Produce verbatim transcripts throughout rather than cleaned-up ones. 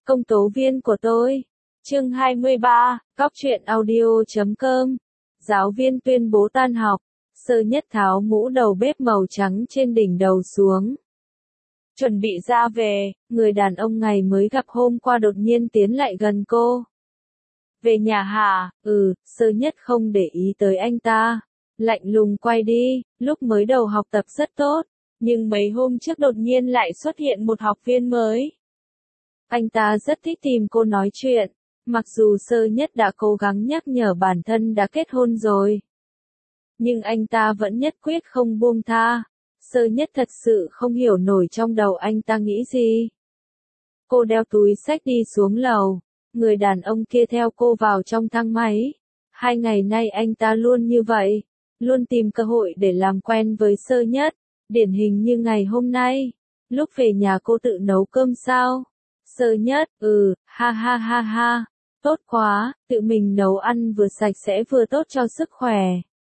Công tố viên của tôi. Chương hai mươi ba, Cóc truyện audio chấm com. Giáo viên tuyên bố tan học. Sơ Nhất tháo mũ đầu bếp màu trắng trên đỉnh đầu xuống. Chuẩn bị ra về, người đàn ông ngày mới gặp hôm qua đột nhiên tiến lại gần cô. Về nhà hả? Ừ, Sơ Nhất không để ý tới anh ta. Lạnh lùng quay đi, lúc mới đầu học tập rất tốt, nhưng mấy hôm trước đột nhiên lại xuất hiện một học viên mới. Anh ta rất thích tìm cô nói chuyện, mặc dù Sơ Nhất đã cố gắng nhắc nhở bản thân đã kết hôn rồi. Nhưng anh ta vẫn nhất quyết không buông tha. Sơ Nhất thật sự không hiểu nổi trong đầu anh ta nghĩ gì. Cô đeo túi xách đi xuống lầu, người đàn ông kia theo cô vào trong thang máy. Hai ngày nay anh ta luôn như vậy, luôn tìm cơ hội để làm quen với Sơ Nhất, điển hình như ngày hôm nay. Lúc về nhà cô tự nấu cơm sao? Sơ Nhất, ừ, ha ha ha ha, tốt quá, tự mình nấu ăn vừa sạch sẽ vừa tốt cho sức khỏe.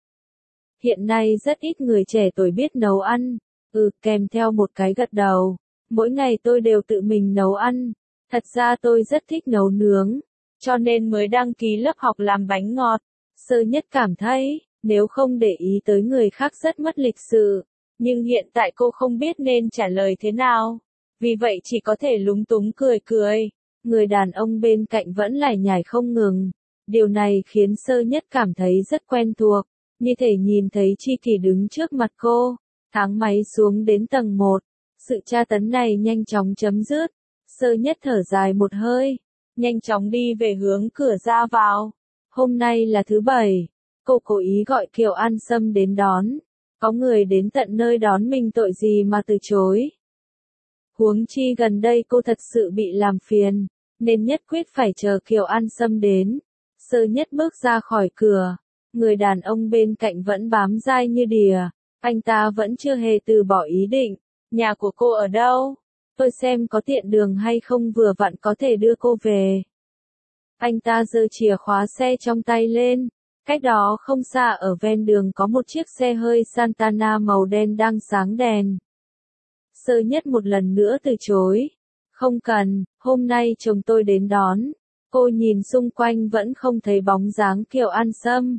Hiện nay rất ít người trẻ tuổi biết nấu ăn, ừ, kèm theo một cái gật đầu. Mỗi ngày tôi đều tự mình nấu ăn, thật ra tôi rất thích nấu nướng, cho nên mới đăng ký lớp học làm bánh ngọt. Sơ Nhất cảm thấy, nếu không để ý tới người khác rất mất lịch sự, nhưng hiện tại cô không biết nên trả lời thế nào. Vì vậy chỉ có thể lúng túng cười cười. Người đàn ông bên cạnh vẫn lải nhải không ngừng. Điều này khiến Sơ Nhất cảm thấy rất quen thuộc, như thể nhìn thấy tri kỷ đứng trước mặt cô. Thang máy xuống đến tầng một. Sự tra tấn này nhanh chóng chấm dứt. Sơ Nhất thở dài một hơi, nhanh chóng đi về hướng cửa ra vào. Hôm nay là thứ bảy. Cô cố ý gọi Kiều An Sâm đến đón. Có người đến tận nơi đón mình tội gì mà từ chối. Huống chi gần đây cô thật sự bị làm phiền, nên nhất quyết phải chờ Kiều An Sâm đến. Sơ Nhất bước ra khỏi cửa, người đàn ông bên cạnh vẫn bám dai như đìa, anh ta vẫn chưa hề từ bỏ ý định. Nhà của cô ở đâu? Tôi xem có tiện đường hay không vừa vặn có thể đưa cô về. Anh ta giơ chìa khóa xe trong tay lên, cách đó không xa ở ven đường có một chiếc xe hơi Santana màu đen đang sáng đèn. Sơ Nhất một lần nữa từ chối. Không cần, hôm nay chồng tôi đến đón. Cô nhìn xung quanh vẫn không thấy bóng dáng Kiều An Sâm.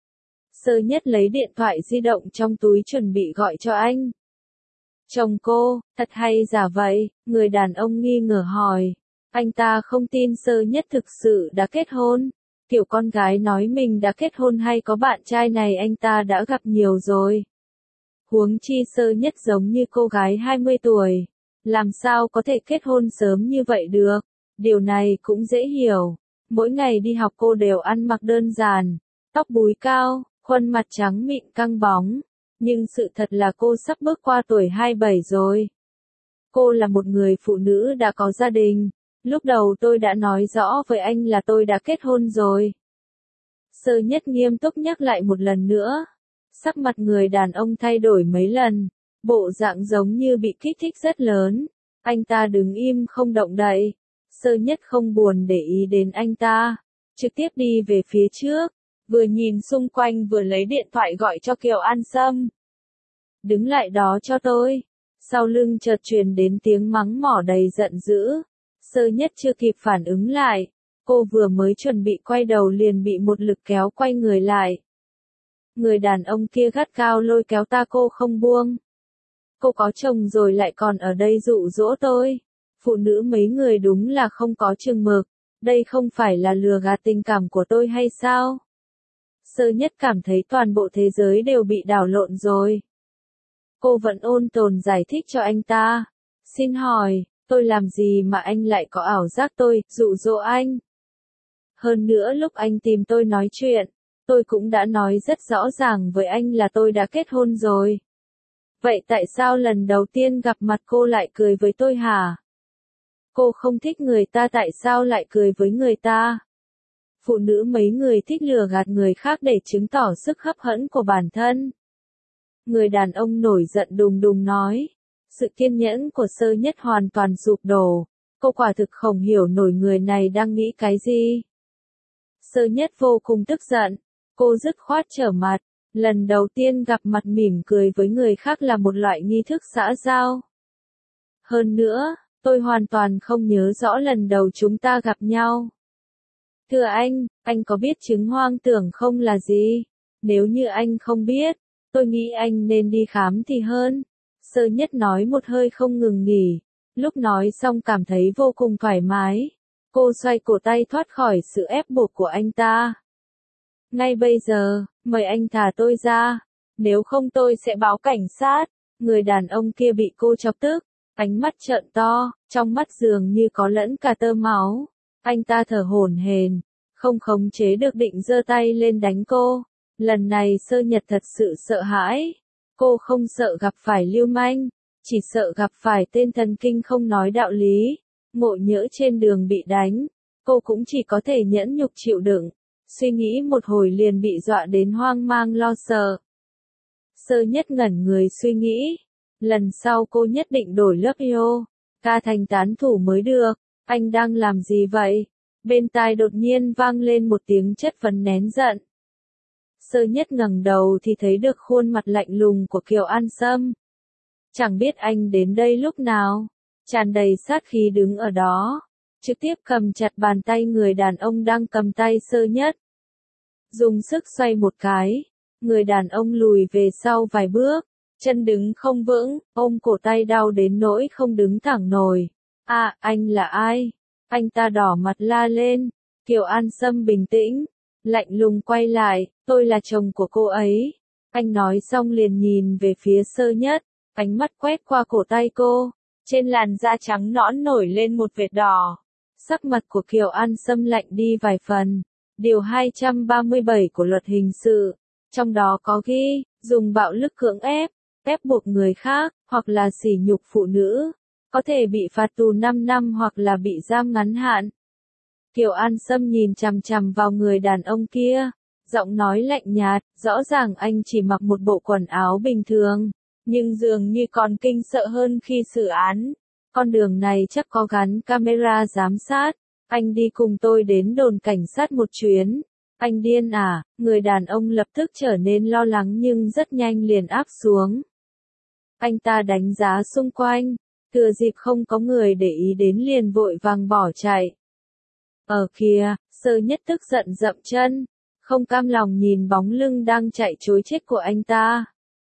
Sơ Nhất lấy điện thoại di động trong túi chuẩn bị gọi cho anh. Chồng cô, thật hay giả vậy? Người đàn ông nghi ngờ hỏi. Anh ta không tin Sơ Nhất thực sự đã kết hôn. Kiểu con gái nói mình đã kết hôn hay có bạn trai này anh ta đã gặp nhiều rồi. Huống chi Sơ Nhất giống như cô gái hai mươi tuổi, làm sao có thể kết hôn sớm như vậy được. Điều này cũng dễ hiểu. Mỗi ngày đi học cô đều ăn mặc đơn giản, tóc búi cao, khuôn mặt trắng mịn căng bóng. Nhưng sự thật là cô sắp bước qua tuổi hai mươi bảy rồi. Cô là một người phụ nữ đã có gia đình. Lúc đầu tôi đã nói rõ với anh là tôi đã kết hôn rồi. Sơ Nhất nghiêm túc nhắc lại một lần nữa. Sắc mặt người đàn ông thay đổi mấy lần, bộ dạng giống như bị kích thích rất lớn. Anh ta đứng im không động đậy. Sơ Nhất không buồn để ý đến anh ta, trực tiếp đi về phía trước, vừa nhìn xung quanh vừa lấy điện thoại gọi cho Kiều An Sâm. Đứng lại đó cho tôi. Sau lưng chợt truyền đến tiếng mắng mỏ đầy giận dữ. Sơ Nhất chưa kịp phản ứng lại, cô vừa mới chuẩn bị quay đầu liền bị một lực kéo quay người lại. Người đàn ông kia gắt gao lôi kéo ta cô không buông. Cô có chồng rồi lại còn ở đây dụ dỗ tôi. Phụ nữ mấy người đúng là không có chừng mực. Đây không phải là lừa gạt tình cảm của tôi hay sao? Sơ Nhất cảm thấy toàn bộ thế giới đều bị đảo lộn rồi. Cô vẫn ôn tồn giải thích cho anh ta. Xin hỏi, tôi làm gì mà anh lại có ảo giác tôi dụ dỗ anh? Hơn nữa lúc anh tìm tôi nói chuyện, tôi cũng đã nói rất rõ ràng với anh là tôi đã kết hôn rồi. Vậy tại sao lần đầu tiên gặp mặt cô lại cười với tôi hả? Cô không thích người ta tại sao lại cười với người ta? Phụ nữ mấy người thích lừa gạt người khác để chứng tỏ sức hấp dẫn của bản thân. Người đàn ông nổi giận đùng đùng nói. Sự kiên nhẫn của Sơ Nhất hoàn toàn sụp đổ. Cô quả thực không hiểu nổi người này đang nghĩ cái gì. Sơ Nhất vô cùng tức giận. Cô dứt khoát trở mặt. Lần đầu tiên gặp mặt mỉm cười với người khác là một loại nghi thức xã giao. Hơn nữa, Tôi hoàn toàn không nhớ rõ lần đầu chúng ta gặp nhau. Thưa anh, anh có biết chứng hoang tưởng không là gì? Nếu như anh không biết, tôi nghĩ anh nên đi khám thì hơn. Sơ Nhất nói một hơi không ngừng nghỉ. Lúc nói xong cảm thấy vô cùng thoải mái. Cô xoay cổ tay thoát khỏi sự ép buộc của anh ta. Ngay bây giờ, mời anh thả tôi ra. Nếu không tôi sẽ báo cảnh sát. Người đàn ông kia bị cô chọc tức. Ánh mắt trợn to, trong mắt dường như có lẫn cả tơ máu. Anh ta thở hổn hển, không khống chế được định giơ tay lên đánh cô. Lần này Sơ Nhật thật sự sợ hãi. Cô không sợ gặp phải lưu manh, chỉ sợ gặp phải tên thần kinh không nói đạo lý. Ngộ nhỡ trên đường bị đánh, cô cũng chỉ có thể nhẫn nhục chịu đựng. Suy nghĩ một hồi liền bị dọa đến hoang mang lo sợ. Sơ Nhất ngẩn người suy nghĩ. Lần sau cô nhất định đổi lớp yoga thành tán thủ mới được. Anh đang làm gì vậy? Bên tai đột nhiên vang lên một tiếng chất vấn nén giận. Sơ Nhất ngẩng đầu thì thấy được khuôn mặt lạnh lùng của Kiều An Sâm. Chẳng biết anh đến đây lúc nào, tràn đầy sát khí đứng ở đó, trực tiếp cầm chặt bàn tay người đàn ông đang cầm tay Sơ Nhất. Dùng sức xoay một cái, người đàn ông lùi về sau vài bước, chân đứng không vững, ôm cổ tay đau đến nỗi không đứng thẳng nổi. À, anh là ai? Anh ta đỏ mặt la lên. Kiều An Sâm bình tĩnh, lạnh lùng quay lại, tôi là chồng của cô ấy. Anh nói xong liền nhìn về phía Sơ Nhất, ánh mắt quét qua cổ tay cô. Trên làn da trắng nõn nổi lên một vệt đỏ. Sắc mặt của Kiều An Sâm lạnh đi vài phần. Điều hai trăm ba mươi bảy của luật hình sự, trong đó có ghi, dùng bạo lực cưỡng ép, ép buộc người khác, hoặc là sỉ nhục phụ nữ, có thể bị phạt tù năm năm hoặc là bị giam ngắn hạn. Kiều An Sâm nhìn chằm chằm vào người đàn ông kia, giọng nói lạnh nhạt, rõ ràng anh chỉ mặc một bộ quần áo bình thường, nhưng dường như còn kinh sợ hơn khi xử án. Con đường này chắc có gắn camera giám sát, anh đi cùng tôi đến đồn cảnh sát một chuyến. Anh điên à? Người đàn ông lập tức trở nên lo lắng nhưng rất nhanh liền áp xuống. Anh ta đánh giá xung quanh, thừa dịp không có người để ý đến liền vội vàng bỏ chạy. Ở kia, Sơ Nhất tức giận dậm chân, không cam lòng nhìn bóng lưng đang chạy trối chết của anh ta.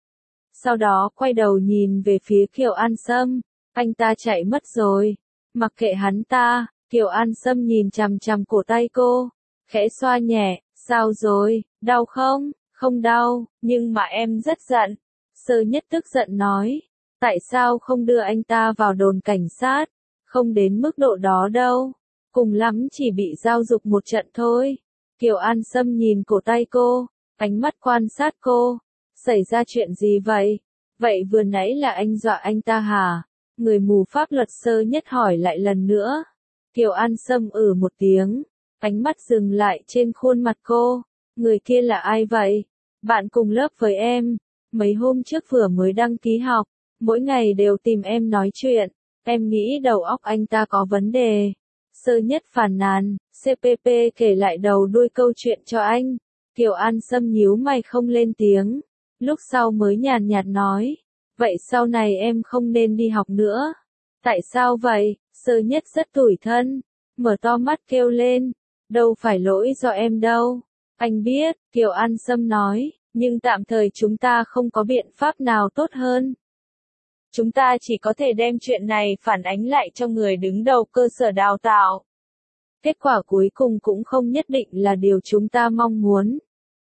Sau đó quay đầu nhìn về phía Kiều An Sâm, anh ta chạy mất rồi, mặc kệ hắn ta. Kiều An Sâm nhìn chằm chằm cổ tay cô, khẽ xoa nhẹ, sao rồi, đau không? Không đau, nhưng mà em rất giận. Sơ Nhất tức giận nói, tại sao không đưa anh ta vào đồn cảnh sát? Không đến mức độ đó đâu, cùng lắm chỉ bị giao dục một trận thôi. Kiều An Sâm nhìn cổ tay cô, ánh mắt quan sát cô, xảy ra chuyện gì vậy? Vậy vừa nãy là anh dọa anh ta hả? Người mù pháp luật Sơ Nhất hỏi lại lần nữa. Kiều An Sâm ử một tiếng, ánh mắt dừng lại trên khuôn mặt cô. Người kia là ai vậy? Bạn cùng lớp với em, mấy hôm trước vừa mới đăng ký học, mỗi ngày đều tìm em nói chuyện, em nghĩ đầu óc anh ta có vấn đề. Sơ Nhất phàn nàn, xê pê pê kể lại đầu đuôi câu chuyện cho anh. Kiều An Sâm nhíu mày không lên tiếng, lúc sau mới nhàn nhạt nói, vậy sau này em không nên đi học nữa. Tại sao vậy? Sơ Nhất rất tủi thân, mở to mắt kêu lên, đâu phải lỗi do em đâu. Anh biết, Kiều An Sâm nói, nhưng tạm thời chúng ta không có biện pháp nào tốt hơn. Chúng ta chỉ có thể đem chuyện này phản ánh lại cho người đứng đầu cơ sở đào tạo. Kết quả cuối cùng cũng không nhất định là điều chúng ta mong muốn.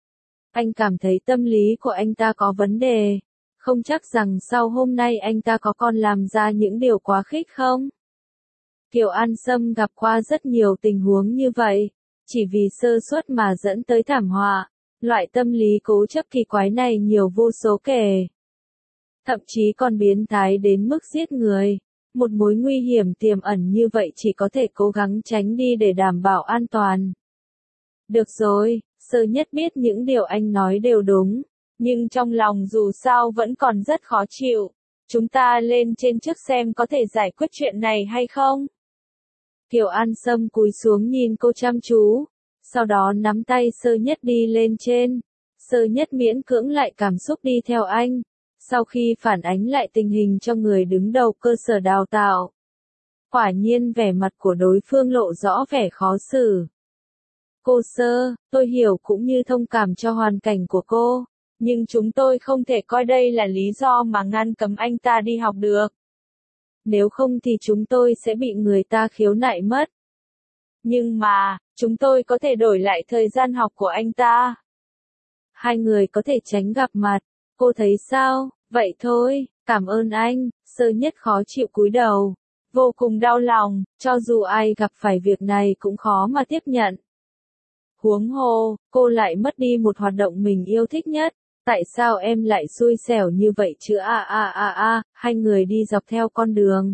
Anh cảm thấy tâm lý của anh ta có vấn đề. Không chắc rằng sau hôm nay anh ta có còn làm ra những điều quá khích không? Kiều An Sâm gặp qua rất nhiều tình huống như vậy, chỉ vì sơ suất mà dẫn tới thảm họa. Loại tâm lý cố chấp kỳ quái này nhiều vô số kể. Thậm chí còn biến thái đến mức giết người. Một mối nguy hiểm tiềm ẩn như vậy chỉ có thể cố gắng tránh đi để đảm bảo an toàn. Được rồi, Sơ Nhất biết những điều anh nói đều đúng, nhưng trong lòng dù sao vẫn còn rất khó chịu. Chúng ta lên trên trước xem có thể giải quyết chuyện này hay không? Kiều An Sâm cúi xuống nhìn cô chăm chú, sau đó nắm tay Sơ Nhất đi lên trên. Sơ Nhất miễn cưỡng lại cảm xúc đi theo anh, sau khi phản ánh lại tình hình cho người đứng đầu cơ sở đào tạo. Quả nhiên vẻ mặt của đối phương lộ rõ vẻ khó xử. Cô Sơ, tôi hiểu cũng như thông cảm cho hoàn cảnh của cô, nhưng chúng tôi không thể coi đây là lý do mà ngăn cấm anh ta đi học được. Nếu không thì chúng tôi sẽ bị người ta khiếu nại mất. Nhưng mà, chúng tôi có thể đổi lại thời gian học của anh ta. Hai người có thể tránh gặp mặt, cô thấy sao? Vậy thôi, cảm ơn anh. Sơ Nhất khó chịu cúi đầu, vô cùng đau lòng, cho dù ai gặp phải việc này cũng khó mà tiếp nhận. Huống hồ, cô lại mất đi một hoạt động mình yêu thích nhất. Tại sao em lại xui xẻo như vậy chứ? A a a a, hai người đi dọc theo con đường.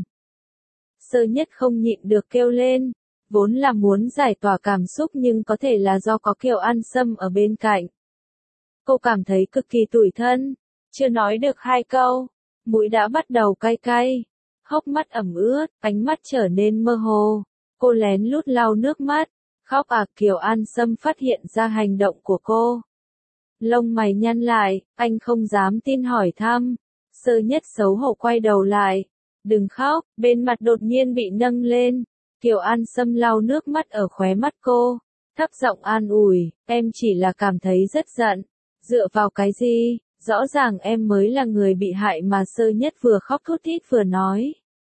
Sơ Nhất không nhịn được kêu lên, vốn là muốn giải tỏa cảm xúc nhưng có thể là do có Kiều An Sâm ở bên cạnh. Cô cảm thấy cực kỳ tủi thân, chưa nói được hai câu, mũi đã bắt đầu cay cay, hốc mắt ẩm ướt, ánh mắt trở nên mơ hồ. Cô lén lút lau nước mắt, khóc à. Kiều An Sâm phát hiện ra hành động của cô. Lông mày nhăn lại, anh không dám tin hỏi thăm. Sơ Nhất xấu hổ quay đầu lại. Đừng khóc, bên mặt đột nhiên bị nâng lên. Kiều An Sâm lau nước mắt ở khóe mắt cô, thấp giọng an ủi, em chỉ là cảm thấy rất giận. Dựa vào cái gì? Rõ ràng em mới là người bị hại mà. Sơ Nhất vừa khóc thút thít vừa nói.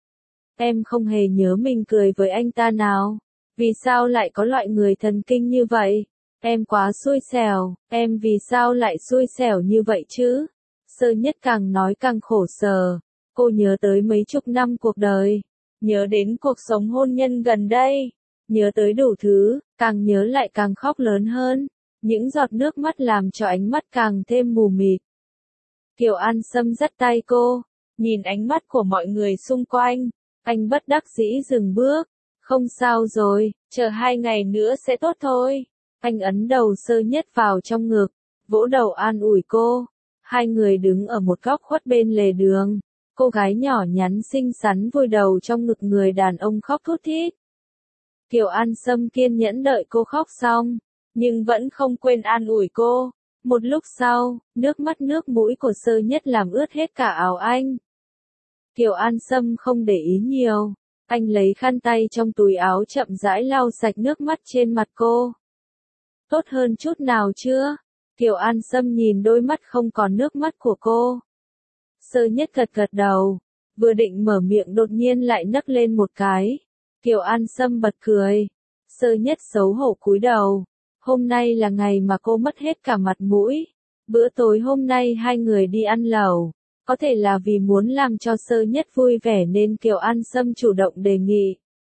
Em không hề nhớ mình cười với anh ta nào. Vì sao lại có loại người thần kinh như vậy? Em quá xui xẻo, em vì sao lại xui xẻo như vậy chứ? Sơ Nhất càng nói càng khổ sở, cô nhớ tới mấy chục năm cuộc đời, nhớ đến cuộc sống hôn nhân gần đây, nhớ tới đủ thứ, càng nhớ lại càng khóc lớn hơn, những giọt nước mắt làm cho ánh mắt càng thêm mù mịt. Kiều An Sâm dắt tay cô, nhìn ánh mắt của mọi người xung quanh, anh bất đắc dĩ dừng bước, không sao rồi, chờ hai ngày nữa sẽ tốt thôi. Anh ấn đầu Sơ Nhất vào trong ngực, vỗ đầu an ủi cô. Hai người đứng ở một góc khuất bên lề đường. Cô gái nhỏ nhắn xinh xắn vùi đầu trong ngực người đàn ông khóc thút thít. Kiều An Sâm kiên nhẫn đợi cô khóc xong, nhưng vẫn không quên an ủi cô. Một lúc sau, nước mắt nước mũi của Sơ Nhất làm ướt hết cả áo anh. Kiều An Sâm không để ý nhiều, anh lấy khăn tay trong túi áo chậm rãi lau sạch nước mắt trên mặt cô. Tốt hơn chút nào chưa? Kiều An Sâm nhìn đôi mắt không còn nước mắt của cô. Sơ Nhất gật gật đầu, vừa định mở miệng đột nhiên lại nấc lên một cái. Kiều An Sâm bật cười. Sơ Nhất xấu hổ cúi đầu. Hôm nay là ngày mà cô mất hết cả mặt mũi. Bữa tối hôm nay hai người đi ăn lẩu. Có thể là vì muốn làm cho Sơ Nhất vui vẻ nên Kiều An Sâm chủ động đề nghị.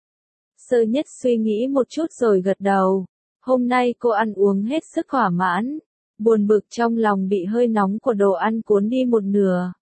Sơ Nhất suy nghĩ một chút rồi gật đầu. Hôm nay cô ăn uống hết sức thỏa mãn, buồn bực trong lòng bị hơi nóng của đồ ăn cuốn đi một nửa.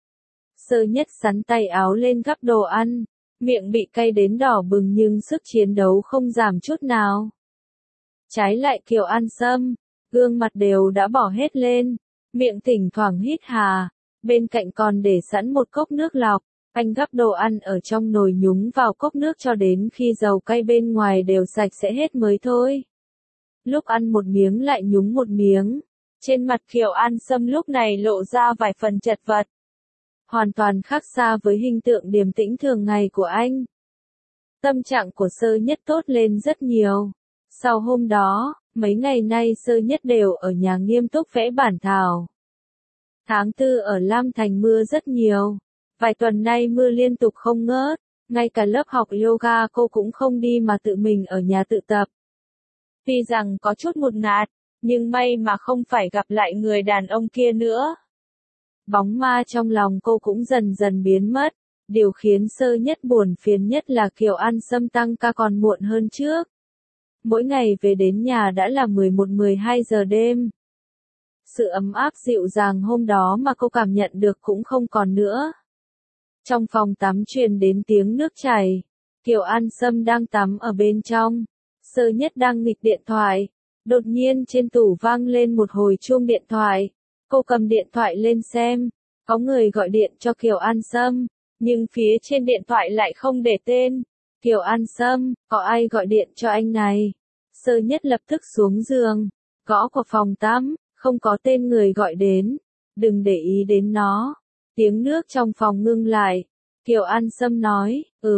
Sơ Nhất sắn tay áo lên gắp đồ ăn, miệng bị cay đến đỏ bừng nhưng sức chiến đấu không giảm chút nào. Trái lại Kiều An Sâm, gương mặt đều đã bỏ hết lên, miệng thỉnh thoảng hít hà, bên cạnh còn để sẵn một cốc nước lọc. Anh gắp đồ ăn ở trong nồi nhúng vào cốc nước cho đến khi dầu cay bên ngoài đều sạch sẽ hết mới thôi. Lúc ăn một miếng lại nhúng một miếng. Trên mặt Kiều An Sâm lúc này lộ ra vài phần chật vật. Hoàn toàn khác xa với hình tượng điềm tĩnh thường ngày của anh. Tâm trạng của Sơ Nhất tốt lên rất nhiều. Sau hôm đó, mấy ngày nay Sơ Nhất đều ở nhà nghiêm túc vẽ bản thảo. Tháng tư ở Lam Thành mưa rất nhiều. Vài tuần nay mưa liên tục không ngớt. Ngay cả lớp học yoga cô cũng không đi mà tự mình ở nhà tự tập. Tuy rằng có chút ngột ngạt, nhưng may mà không phải gặp lại người đàn ông kia nữa. Bóng ma trong lòng cô cũng dần dần biến mất. Điều khiến Sơ Nhất buồn phiền nhất là Kiều An Sâm tăng ca còn muộn hơn trước. Mỗi ngày về đến nhà đã là mười một mười hai giờ đêm. Sự ấm áp dịu dàng hôm đó mà cô cảm nhận được cũng không còn nữa. Trong phòng tắm truyền đến tiếng nước chảy. Kiều An Sâm đang tắm ở bên trong. Sơ Nhất đang nghịch điện thoại. Đột nhiên trên tủ vang lên một hồi chuông điện thoại. Cô cầm điện thoại lên xem. Có người gọi điện cho Kiều An Sâm. Nhưng phía trên điện thoại lại không để tên. Kiều An Sâm, có ai gọi điện cho anh này? Sơ Nhất lập tức xuống giường. Gõ của phòng tắm, không có tên người gọi đến. Đừng để ý đến nó. Tiếng nước trong phòng ngưng lại. Kiều An Sâm nói, ừm,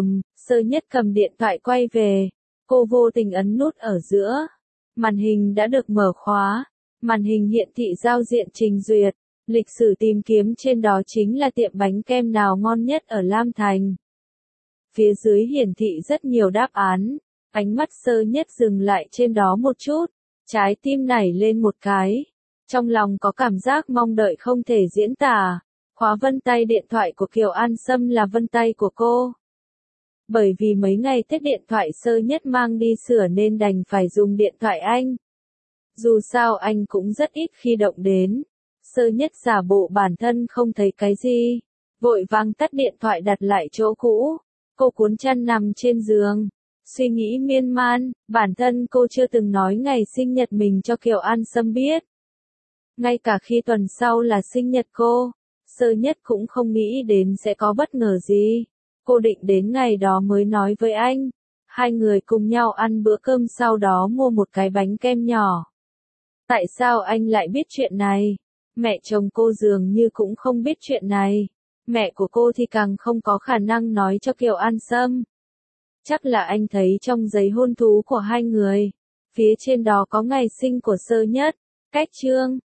Sơ Nhất cầm điện thoại quay về, cô vô tình ấn nút ở giữa. Màn hình đã được mở khóa, màn hình hiển thị giao diện trình duyệt, lịch sử tìm kiếm trên đó chính là tiệm bánh kem nào ngon nhất ở Lam Thành. Phía dưới hiển thị rất nhiều đáp án, ánh mắt Sơ Nhất dừng lại trên đó một chút, trái tim nảy lên một cái. Trong lòng có cảm giác mong đợi không thể diễn tả. Khóa vân tay điện thoại của Kiều An Sâm là vân tay của cô. Bởi vì mấy ngày Tết điện thoại Sơ Nhất mang đi sửa nên đành phải dùng điện thoại anh. Dù sao anh cũng rất ít khi động đến. Sơ Nhất giả bộ bản thân không thấy cái gì, vội vàng tắt điện thoại đặt lại chỗ cũ. Cô cuốn chăn nằm trên giường, suy nghĩ miên man, bản thân cô chưa từng nói ngày sinh nhật mình cho Kiều An Sâm biết. Ngay cả khi tuần sau là sinh nhật cô, Sơ Nhất cũng không nghĩ đến sẽ có bất ngờ gì. Cô định đến ngày đó mới nói với anh. Hai người cùng nhau ăn bữa cơm sau đó mua một cái bánh kem nhỏ. Tại sao anh lại biết chuyện này? Mẹ chồng cô dường như cũng không biết chuyện này. Mẹ của cô thì càng không có khả năng nói cho Kiều An Sâm. Chắc là anh thấy trong giấy hôn thú của hai người, phía trên đó có ngày sinh của Sơ Nhất, cách chương.